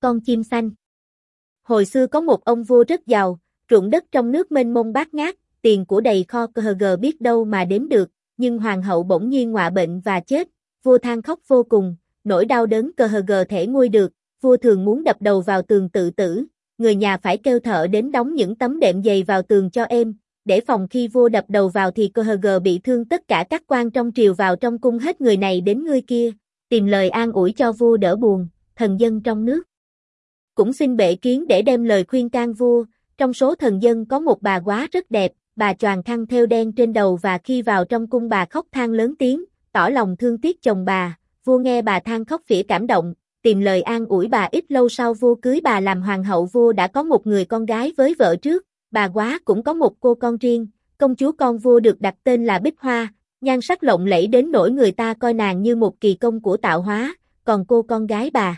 con chim xanh. Hồi xưa có một ông vua rất giàu, ruộng đất trong nước mênh mông bát ngát, tiền của đầy kho KHG biết đâu mà đếm được, nhưng hoàng hậu bỗng nhiên ngọa bệnh và chết, vua than khóc vô cùng, nỗi đau đớn KHG thể nguôi được, vua thường muốn đập đầu vào tường tự tử, người nhà phải kêu thợ đến đóng những tấm đệm dày vào tường cho êm, để phòng khi vua đập đầu vào thì KHG bị thương. Tất cả các quan trong triều vào trong cung hết người này đến người kia, tìm lời an ủi cho vua đỡ buồn, thần dân trong nước cũng xin bệ kiến để đem lời khuyên can vua. Trong số thần dân có một bà quá rất đẹp, bà choàng khăn thêu đen trên đầu và khi vào trong cung bà khóc than lớn tiếng, tỏ lòng thương tiếc chồng bà. Vua nghe bà than khóc phĩa cảm động, tìm lời an ủi bà. Ít lâu sau vua cưới bà làm hoàng hậu. Vua đã có một người con gái với vợ trước, bà quá cũng có một cô con riêng. Công chúa con vua được đặt tên là Bích Hoa, nhan sắc lộng lẫy đến nỗi người ta coi nàng như một kỳ công của tạo hóa, còn cô con gái bà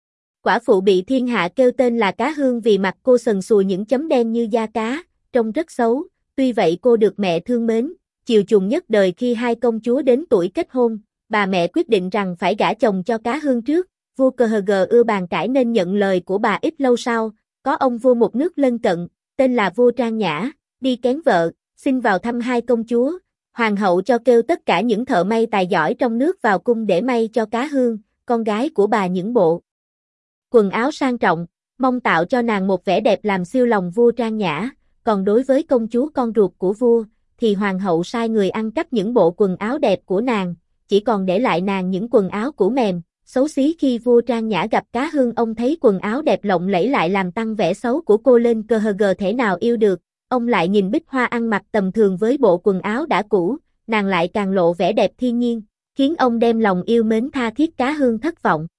quả phụ bị thiên hạ kêu tên là Cá Hương vì mặt cô sần sùi những chấm đen như da cá, trông rất xấu. Tuy vậy cô được mẹ thương mến, chiều chuộng nhất đời. Khi hai công chúa đến tuổi kết hôn, bà mẹ quyết định rằng phải gả chồng cho Cá Hương trước. Vua KHG ưa bàn cãi nên nhận lời của bà. Ít lâu sau, có ông vua một nước lân cận, tên là vua Trang Nhã, đi kén vợ, xin vào thăm hai công chúa. Hoàng hậu cho kêu tất cả những thợ may tài giỏi trong nước vào cung để may cho Cá Hương, con gái của bà, những bộ quần áo sang trọng, mong tạo cho nàng một vẻ đẹp làm siêu lòng vua Trang Nhã. Còn đối với công chúa con ruột của vua, thì hoàng hậu sai người ăn cắp những bộ quần áo đẹp của nàng, chỉ còn để lại nàng những quần áo cũ mềm, xấu xí. Khi vua Trang Nhã gặp Cá Hương, ông thấy quần áo đẹp lộng lẫy lại làm tăng vẻ xấu của cô lên, KHG thể nào yêu được. Ông lại nhìn Bích Hoa ăn mặc tầm thường với bộ quần áo đã cũ, nàng lại càng lộ vẻ đẹp thiên nhiên, khiến ông đem lòng yêu mến tha thiết. Cá Hương thất vọng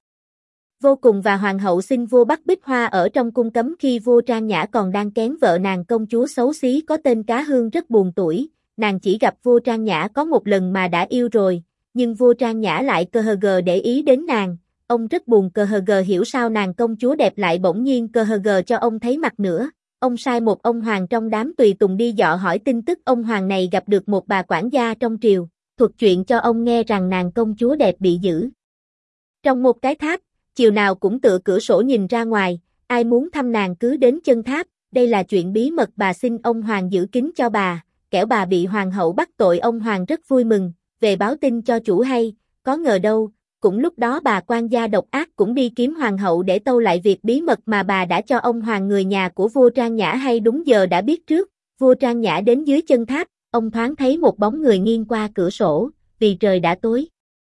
vô cùng và hoàng hậu xin vua bắt Bích Hoa ở trong cung cấm. Khi vua Trang Nhã còn đang kén vợ nàng, công chúa xấu xí có tên Cá Hương rất buồn tuổi, nàng chỉ gặp vua Trang Nhã có một lần mà đã yêu rồi, nhưng vua Trang Nhã lại KHG để ý đến nàng, ông rất buồn. KHG hiểu sao nàng công chúa đẹp lại bỗng nhiên KHG cho ông thấy mặt nữa. Ông sai một ông hoàng trong đám tùy tùng đi dọ hỏi tin tức. Ông hoàng này gặp được một bà quản gia trong triều, thuật chuyện cho ông nghe rằng nàng công chúa đẹp bị giữ trong một cái tháp, chiều nào cũng tựa cửa sổ nhìn ra ngoài, ai muốn thăm nàng cứ đến chân tháp. Đây là chuyện bí mật, bà xin ông hoàng giữ kín cho bà, kẻo bà bị hoàng hậu bắt tội. Ông hoàng rất vui mừng, về báo tin cho chủ hay, có ngờ đâu, cũng lúc đó bà quan gia độc ác cũng đi kiếm hoàng hậu để tâu lại việc bí mật mà bà đã cho ông hoàng. Người nhà của vua Trang Nhã hay đúng giờ đã biết trước. Vua Trang Nhã đến dưới chân tháp, ông thoáng thấy một bóng người nghiêng qua cửa sổ, vì trời đã tối.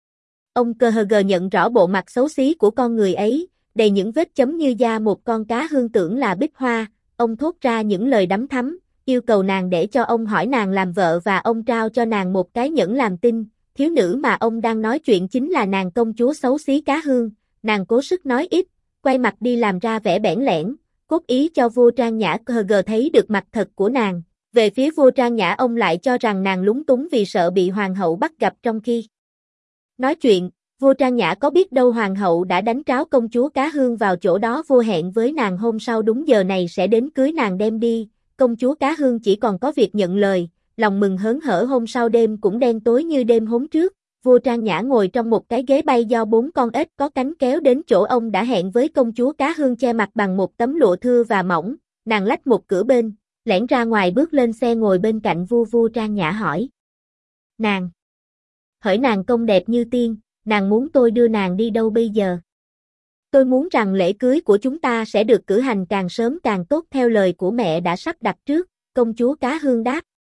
Ông KHG nhận rõ bộ mặt xấu xí của con người ấy, đầy những vết chấm như da một con cá hương, tưởng là Bích Hoa. Ông thốt ra những lời đắm thắm, yêu cầu nàng để cho ông hỏi nàng làm vợ và ông trao cho nàng một cái nhẫn làm tin. Thiếu nữ mà ông đang nói chuyện chính là nàng công chúa xấu xí Cá Hương. Nàng cố sức nói ít, quay mặt đi làm ra vẻ bẽn lẽn, cốt ý cho vua Trang Nhã KHG thấy được mặt thật của nàng. Về phía vua Trang Nhã, ông lại cho rằng nàng lúng túng vì sợ bị hoàng hậu bắt gặp. Trong khi nói chuyện, vua Trang Nhã có biết đâu hoàng hậu đã đánh tráo công chúa Cá Hương vào chỗ đó. Vua hẹn với nàng hôm sau đúng giờ này sẽ đến cưới nàng đem đi. Công chúa Cá Hương chỉ còn có việc nhận lời, lòng mừng hớn hở. Hôm sau đêm cũng đen tối như đêm hôm trước, vua Trang Nhã ngồi trong một cái ghế bay do 4 con ếch có cánh kéo đến chỗ ông đã hẹn với công chúa Cá Hương, che mặt bằng một tấm lụa thưa và mỏng. Nàng lách một cửa bên, lẻn ra ngoài bước lên xe ngồi bên cạnh vua. Vua Trang Nhã hỏi nàng, hỡi nàng công đẹp như tiên, nàng muốn tôi đưa nàng đi đâu bây giờ? Tôi muốn rằng lễ cưới của chúng ta sẽ được cử hành càng sớm càng tốt theo lời của mẹ đã sắp đặt trước. Công chúa Cá Hương đáp,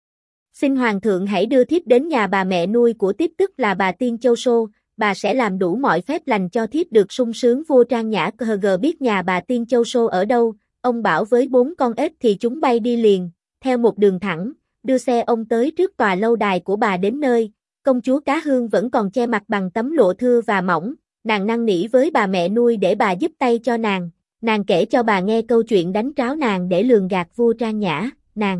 xin hoàng thượng hãy đưa thiếp đến nhà bà mẹ nuôi của thiếp, tức là bà Tiên Châu Sô, bà sẽ làm đủ mọi phép lành cho thiếp được sung sướng. Vua Trang Nhã KHG biết nhà bà Tiên Châu Sô ở đâu, ông bảo với 4 con ếch thì chúng bay đi liền, theo một đường thẳng, đưa xe ông tới trước tòa lâu đài của bà. Đến nơi, công chúa Cá Hương vẫn còn che mặt bằng tấm lụa thưa và mỏng, nàng năn nỉ với bà mẹ nuôi để bà giúp tay cho nàng. Nàng kể cho bà nghe câu chuyện đánh tráo nàng để lường gạt vua Trang Nhã. Nàng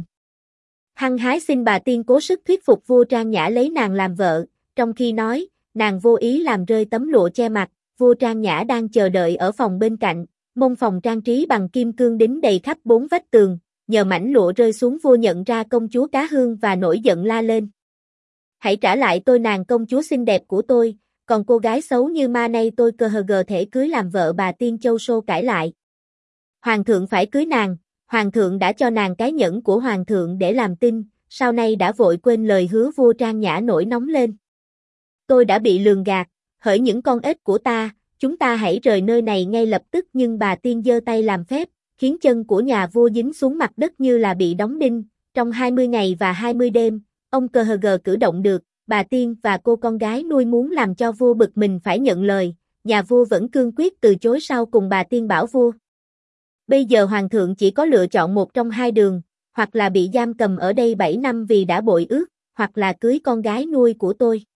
hăng hái xin bà Tiên cố sức thuyết phục vua Trang Nhã lấy nàng làm vợ. Trong khi nói, nàng vô ý làm rơi tấm lụa che mặt. Vua Trang Nhã đang chờ đợi ở phòng bên cạnh, môn phòng trang trí bằng kim cương đính đầy khắp 4 vách tường. Nhờ mảnh lụa rơi xuống, vua nhận ra công chúa Cá Hương và nổi giận la lên, hãy trả lại tôi nàng công chúa xinh đẹp của tôi. còn cô gái xấu như ma này tôi cơ hờ gờ thể cưới làm vợ. Bà Tiên Châu Sô cãi lại. Hoàng thượng phải cưới nàng, hoàng thượng đã cho nàng cái nhẫn của hoàng thượng để làm tin, sau này đã vội quên lời hứa. Vua Trang Nhã nổi nóng lên. Tôi đã bị lường gạt, hỡi những con ếch của ta, chúng ta hãy rời nơi này ngay lập tức. Nhưng bà Tiên giơ tay làm phép, khiến chân của nhà vua dính xuống mặt đất như là bị đóng đinh. Trong 20 ngày và 20 đêm, ông cơ hờ gờ cử động được. Bà Tiên và cô con gái nuôi muốn làm cho vua bực mình phải nhận lời, nhà vua vẫn cương quyết từ chối. Sau cùng bà Tiên bảo vua: bây giờ hoàng thượng chỉ có lựa chọn một trong hai đường, hoặc là bị giam cầm ở đây 7 năm vì đã bội ước, hoặc là cưới con gái nuôi của tôi.